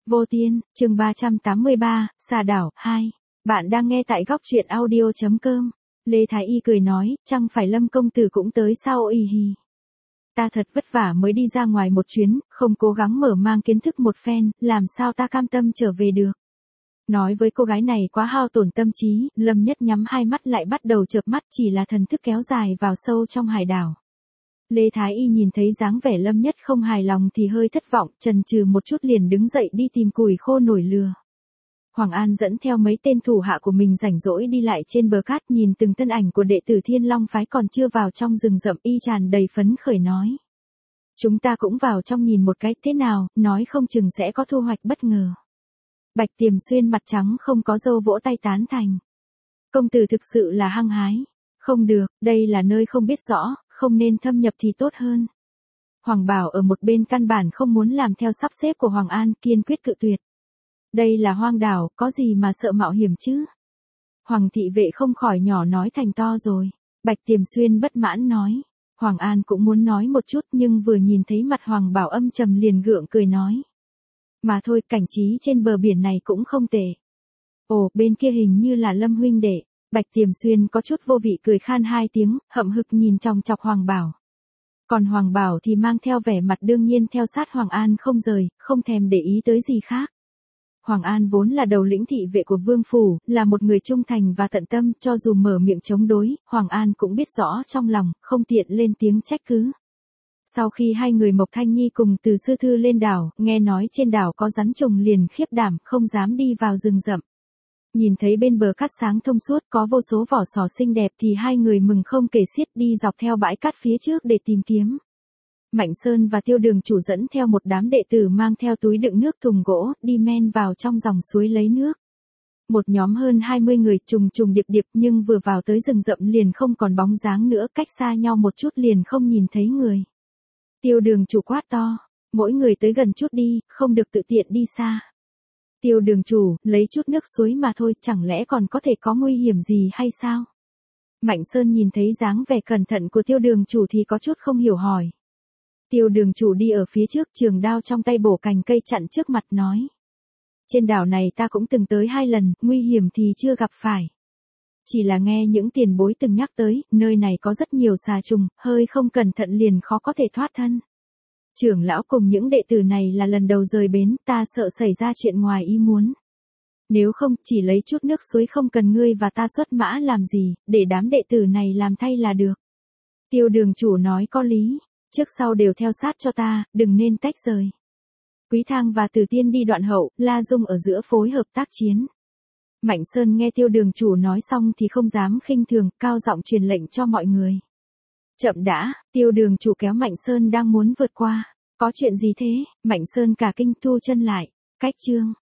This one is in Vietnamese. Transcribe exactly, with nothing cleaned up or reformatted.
Vô Tiên, chương ba trăm tám mươi ba, Xà Đảo, hai. Bạn đang nghe tại góc truyện audio chấm com. Lê Thái Y cười nói, chẳng phải Lâm công tử cũng tới sao ì hì. Ta thật vất vả mới đi ra ngoài một chuyến, không cố gắng mở mang kiến thức một phen, làm sao ta cam tâm trở về được. Nói với cô gái này quá hao tổn tâm trí, Lâm Nhất nhắm hai mắt lại bắt đầu chợp mắt, chỉ là thần thức kéo dài vào sâu trong hải đảo. Lê Thái Y nhìn thấy dáng vẻ Lâm Nhất không hài lòng thì hơi thất vọng, chần chừ một chút liền đứng dậy đi tìm củi khô nổi lửa. Hoàng An dẫn theo mấy tên thủ hạ của mình rảnh rỗi đi lại trên bờ cát, nhìn từng thân ảnh của đệ tử Thiên Long phái còn chưa vào trong rừng rậm, y tràn đầy phấn khởi nói. Chúng ta cũng vào trong nhìn một cái thế nào, nói không chừng sẽ có thu hoạch bất ngờ. Bạch Tiềm Xuyên mặt trắng không có râu vỗ tay tán thành. Công tử thực sự là hăng hái. Không được, đây là nơi không biết rõ, không nên thâm nhập thì tốt hơn. Hoàng Bảo ở một bên căn bản không muốn làm theo sắp xếp của Hoàng An, kiên quyết cự tuyệt. Đây là hoang đảo, có gì mà sợ mạo hiểm chứ? Hoàng thị vệ không khỏi nhỏ nói thành to rồi. Bạch Tiềm Xuyên bất mãn nói. Hoàng An cũng muốn nói một chút nhưng vừa nhìn thấy mặt Hoàng Bảo âm trầm liền gượng cười nói. Mà thôi, cảnh trí trên bờ biển này cũng không tệ. Ồ, bên kia hình như là Lâm huynh đệ. Bạch Tiềm Xuyên có chút vô vị cười khan hai tiếng, hậm hực nhìn chòng chọc Hoàng Bảo. Còn Hoàng Bảo thì mang theo vẻ mặt đương nhiên theo sát Hoàng An không rời, không thèm để ý tới gì khác. Hoàng An vốn là đầu lĩnh thị vệ của Vương Phủ, là một người trung thành và tận tâm, cho dù mở miệng chống đối, Hoàng An cũng biết rõ trong lòng, không tiện lên tiếng trách cứ. Sau khi hai người Mộc Thanh Nhi cùng Từ Sư Thư lên đảo, nghe nói trên đảo có rắn trùng liền khiếp đảm, không dám đi vào rừng rậm. Nhìn thấy bên bờ cát sáng thông suốt có vô số vỏ sò xinh đẹp thì hai người mừng không kể xiết đi dọc theo bãi cát phía trước để tìm kiếm. Mạnh Sơn và Tiêu Đường chủ dẫn theo một đám đệ tử mang theo túi đựng nước thùng gỗ, đi men vào trong dòng suối lấy nước. Một nhóm hơn hai mươi người trùng trùng điệp điệp nhưng vừa vào tới rừng rậm liền không còn bóng dáng nữa, cách xa nhau một chút liền không nhìn thấy người. Tiêu Đường chủ quát to, mỗi người tới gần chút đi, không được tự tiện đi xa. Tiêu Đường chủ, lấy chút nước suối mà thôi, chẳng lẽ còn có thể có nguy hiểm gì hay sao? Mạnh Sơn nhìn thấy dáng vẻ cẩn thận của Tiêu Đường chủ thì có chút không hiểu hỏi. Tiêu Đường chủ đi ở phía trước, trường đao trong tay bổ cành cây chặn trước mặt nói. Trên đảo này ta cũng từng tới hai lần, nguy hiểm thì chưa gặp phải. Chỉ là nghe những tiền bối từng nhắc tới, nơi này có rất nhiều xà trùng, hơi không cẩn thận liền khó có thể thoát thân. Trưởng lão cùng những đệ tử này là lần đầu rời bến, ta sợ xảy ra chuyện ngoài ý muốn. Nếu không, chỉ lấy chút nước suối không cần ngươi và ta xuất mã làm gì, để đám đệ tử này làm thay là được. Tiêu Đường chủ nói có lý, trước sau đều theo sát cho ta, đừng nên tách rời. Quý Thang và Từ Tiên đi đoạn hậu, La Dung ở giữa phối hợp tác chiến. Mạnh Sơn nghe Tiêu Đường chủ nói xong thì không dám khinh thường, cao giọng truyền lệnh cho mọi người. Chậm đã, Tiêu Đường chủ kéo Mạnh Sơn đang muốn vượt qua. Có chuyện gì thế? Mạnh Sơn cả kinh thu chân lại. Cách chương.